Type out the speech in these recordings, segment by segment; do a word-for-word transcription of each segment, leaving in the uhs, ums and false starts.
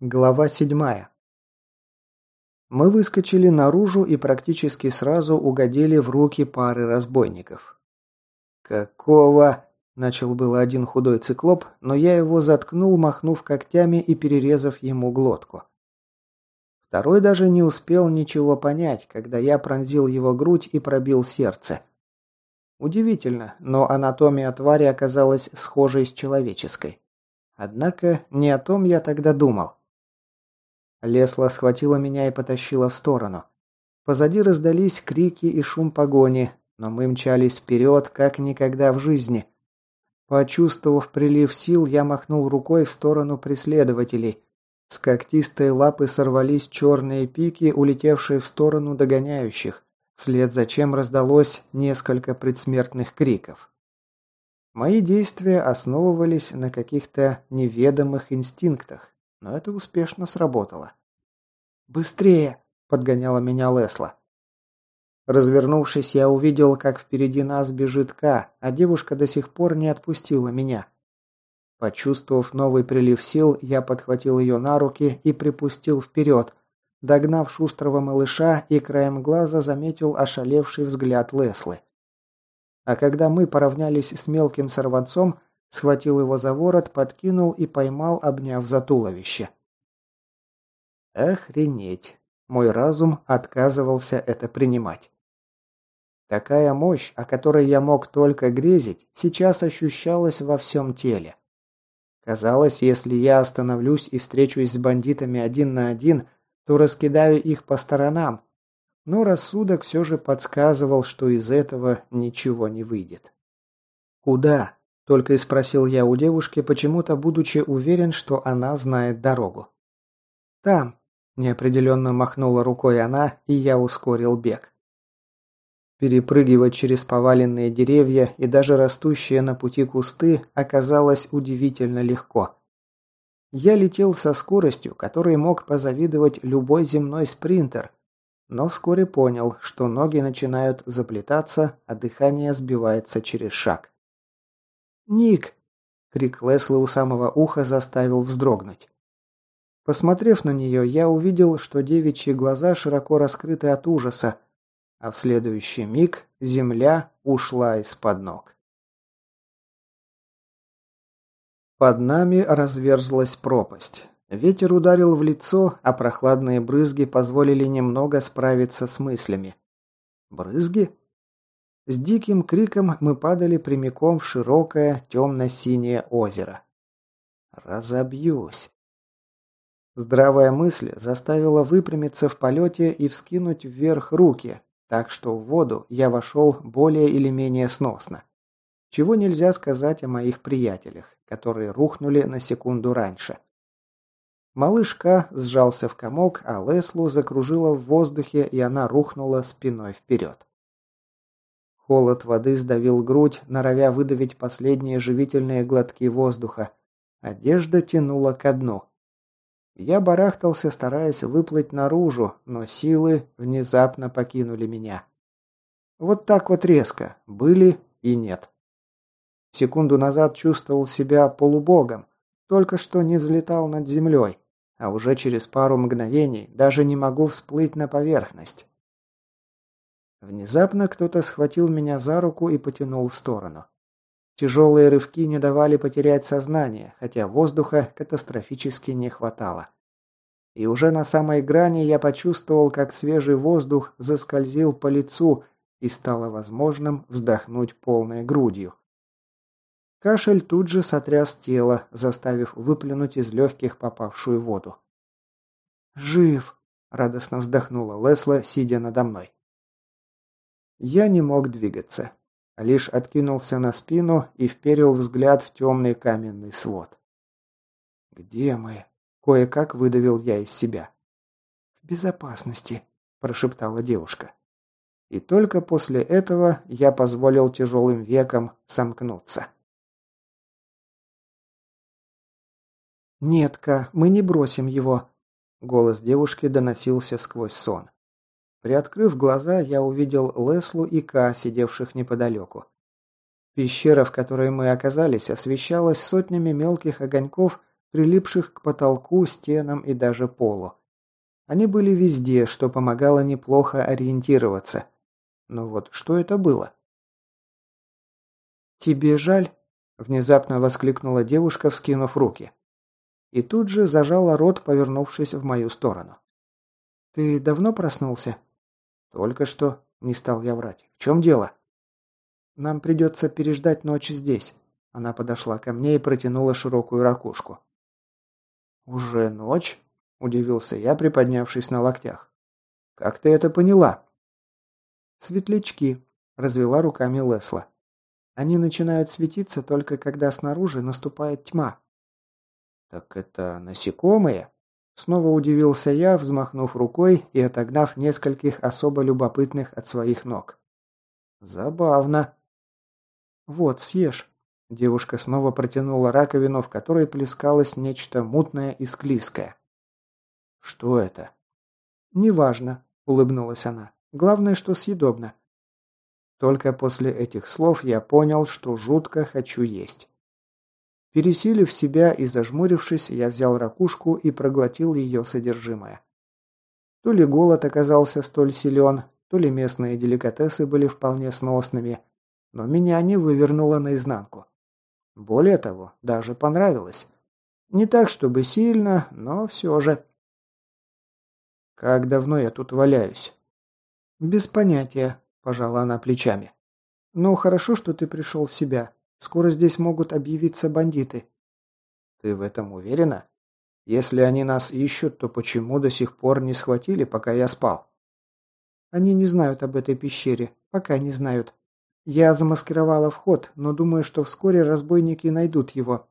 Глава седьмая. Мы выскочили наружу и практически сразу угодили в руки пары разбойников. «Какого?» – начал было один худой циклоп, но я его заткнул, махнув когтями и перерезав ему глотку. Второй даже не успел ничего понять, когда я пронзил его грудь и пробил сердце. Удивительно, но анатомия твари оказалась схожей с человеческой. Однако не о том я тогда думал. Лесла схватила меня и потащила в сторону. Позади раздались крики и шум погони, но мы мчались вперед, как никогда в жизни. Почувствовав прилив сил, я махнул рукой в сторону преследователей. С когтистой лапы сорвались черные пики, улетевшие в сторону догоняющих, вслед за чем раздалось несколько предсмертных криков. Мои действия основывались на каких-то неведомых инстинктах, но это успешно сработало. «Быстрее!» – подгоняла меня Лесла. Развернувшись, я увидел, как впереди нас бежит Ка, а девушка до сих пор не отпустила меня. Почувствовав новый прилив сил, я подхватил ее на руки и припустил вперед, догнав шустрого малыша и краем глаза заметил ошалевший взгляд Леслы. А когда мы поравнялись с мелким сорванцом, схватил его за ворот, подкинул и поймал, обняв за туловище. Охренеть! Мой разум отказывался это принимать. Такая мощь, о которой я мог только грезить, сейчас ощущалась во всем теле. Казалось, если я остановлюсь и встречусь с бандитами один на один, то раскидаю их по сторонам, но рассудок все же подсказывал, что из этого ничего не выйдет. «Куда?» – только и спросил я у девушки, почему-то будучи уверен, что она знает дорогу. «Там», – неопределенно махнула рукой она, и я ускорил бег. Перепрыгивать через поваленные деревья и даже растущие на пути кусты оказалось удивительно легко. Я летел со скоростью, которой мог позавидовать любой земной спринтер, но вскоре понял, что ноги начинают заплетаться, а дыхание сбивается через шаг. «Ник!» – крик Леслы у самого уха заставил вздрогнуть. Посмотрев на нее, я увидел, что девичьи глаза широко раскрыты от ужаса, а в следующий миг земля ушла из-под ног. Под нами разверзлась пропасть. Ветер ударил в лицо, а прохладные брызги позволили немного справиться с мыслями. Брызги? С диким криком мы падали прямиком в широкое темно-синее озеро. Разобьюсь. Здравая мысль заставила выпрямиться в полете и вскинуть вверх руки, так что в воду я вошел более или менее сносно. Чего нельзя сказать о моих приятелях, которые рухнули на секунду раньше. Малышка сжался в комок, а Леслу закружило в воздухе, и она рухнула спиной вперед. Холод воды сдавил грудь, норовя выдавить последние живительные глотки воздуха. Одежда тянула ко дну. Я барахтался, стараясь выплыть наружу, но силы внезапно покинули меня. Вот так вот резко. Были и нет. Секунду назад чувствовал себя полубогом, только что не взлетал над землей, а уже через пару мгновений даже не могу всплыть на поверхность. Внезапно кто-то схватил меня за руку и потянул в сторону. Тяжелые рывки не давали потерять сознание, хотя воздуха катастрофически не хватало. И уже на самой грани я почувствовал, как свежий воздух заскользил по лицу и стало возможным вздохнуть полной грудью. Кашель тут же сотряс тело, заставив выплюнуть из легких попавшую воду. «Жив!» – радостно вздохнула Лесла, сидя надо мной. Я не мог двигаться. Лишь откинулся на спину и вперил взгляд в темный каменный свод. «Где мы?» – кое-как выдавил я из себя. «В безопасности», – прошептала девушка. И только после этого я позволил тяжелым векам сомкнуться. «Нет-ка, мы не бросим его», – голос девушки доносился сквозь сон. Приоткрыв глаза, я увидел Леслу и Ка, сидевших неподалеку. Пещера, в которой мы оказались, освещалась сотнями мелких огоньков, прилипших к потолку, стенам и даже полу. Они были везде, что помогало неплохо ориентироваться. Но вот что это было? «Тебе жаль?» – внезапно воскликнула девушка, вскинув руки. И тут же зажала рот, повернувшись в мою сторону. «Ты давно проснулся?» «Только что», – не стал я врать. «В чем дело?» «Нам придется переждать ночь здесь». Она подошла ко мне и протянула широкую ракушку. «Уже ночь?» – удивился я, приподнявшись на локтях. «Как ты это поняла?» «Светлячки», – развела руками Лесла. «Они начинают светиться только когда снаружи наступает тьма». «Так это насекомые?» Снова удивился я, взмахнув рукой и отогнав нескольких особо любопытных от своих ног. «Забавно». «Вот, съешь». Девушка снова протянула раковину, в которой плескалось нечто мутное и склизкое. «Что это?» «Неважно», — улыбнулась она. «Главное, что съедобно». Только после этих слов я понял, что жутко хочу есть. Пересилив себя и зажмурившись, я взял ракушку и проглотил ее содержимое. То ли голод оказался столь силен, то ли местные деликатесы были вполне сносными, но меня не вывернуло наизнанку. Более того, даже понравилось. Не так, чтобы сильно, но все же. «Как давно я тут валяюсь?» «Без понятия», – пожала она плечами. «Но хорошо, что ты пришел в себя. Скоро здесь могут объявиться бандиты». «Ты в этом уверена? Если они нас ищут, то почему до сих пор не схватили, пока я спал?» «Они не знают об этой пещере. Пока не знают. Я замаскировала вход, но думаю, что вскоре разбойники найдут его».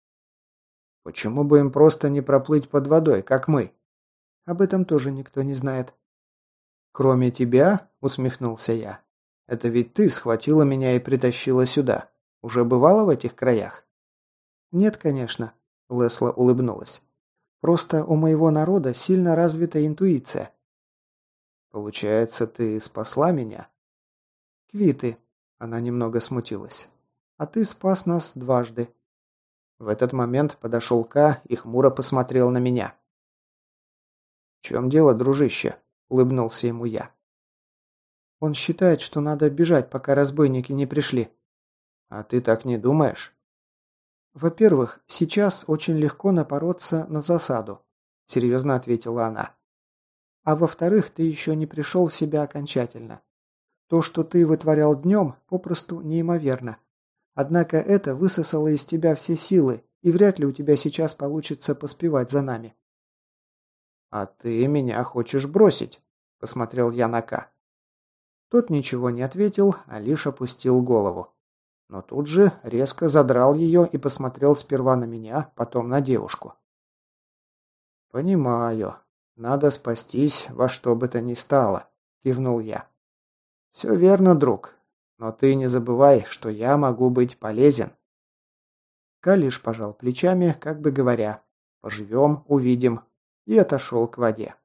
«Почему бы им просто не проплыть под водой, как мы?» «Об этом тоже никто не знает». «Кроме тебя?» – усмехнулся я. «Это ведь ты схватила меня и притащила сюда. Уже бывала в этих краях?» «Нет, конечно», – Лесла улыбнулась. «Просто у моего народа сильно развита интуиция». «Получается, ты спасла меня?» «Квиты», – она немного смутилась. «А ты спас нас дважды». В этот момент подошел Ка и хмуро посмотрел на меня. «В чем дело, дружище?» – улыбнулся ему я. «Он считает, что надо бежать, пока разбойники не пришли». «А ты так не думаешь?» «Во-первых, сейчас очень легко напороться на засаду», – серьезно ответила она. «А во-вторых, ты еще не пришел в себя окончательно. То, что ты вытворял днем, попросту неимоверно. Однако это высосало из тебя все силы, и вряд ли у тебя сейчас получится поспевать за нами». «А ты меня хочешь бросить?» – посмотрел я на Ка. Тот ничего не ответил, а лишь опустил голову. Но тут же резко задрал ее и посмотрел сперва на меня, потом на девушку. «Понимаю. Надо спастись во что бы то ни стало», – кивнул я. «Все верно, друг. Но ты не забывай, что я могу быть полезен». Ка лишь пожал плечами, как бы говоря: «Поживем, увидим», и отошел к воде.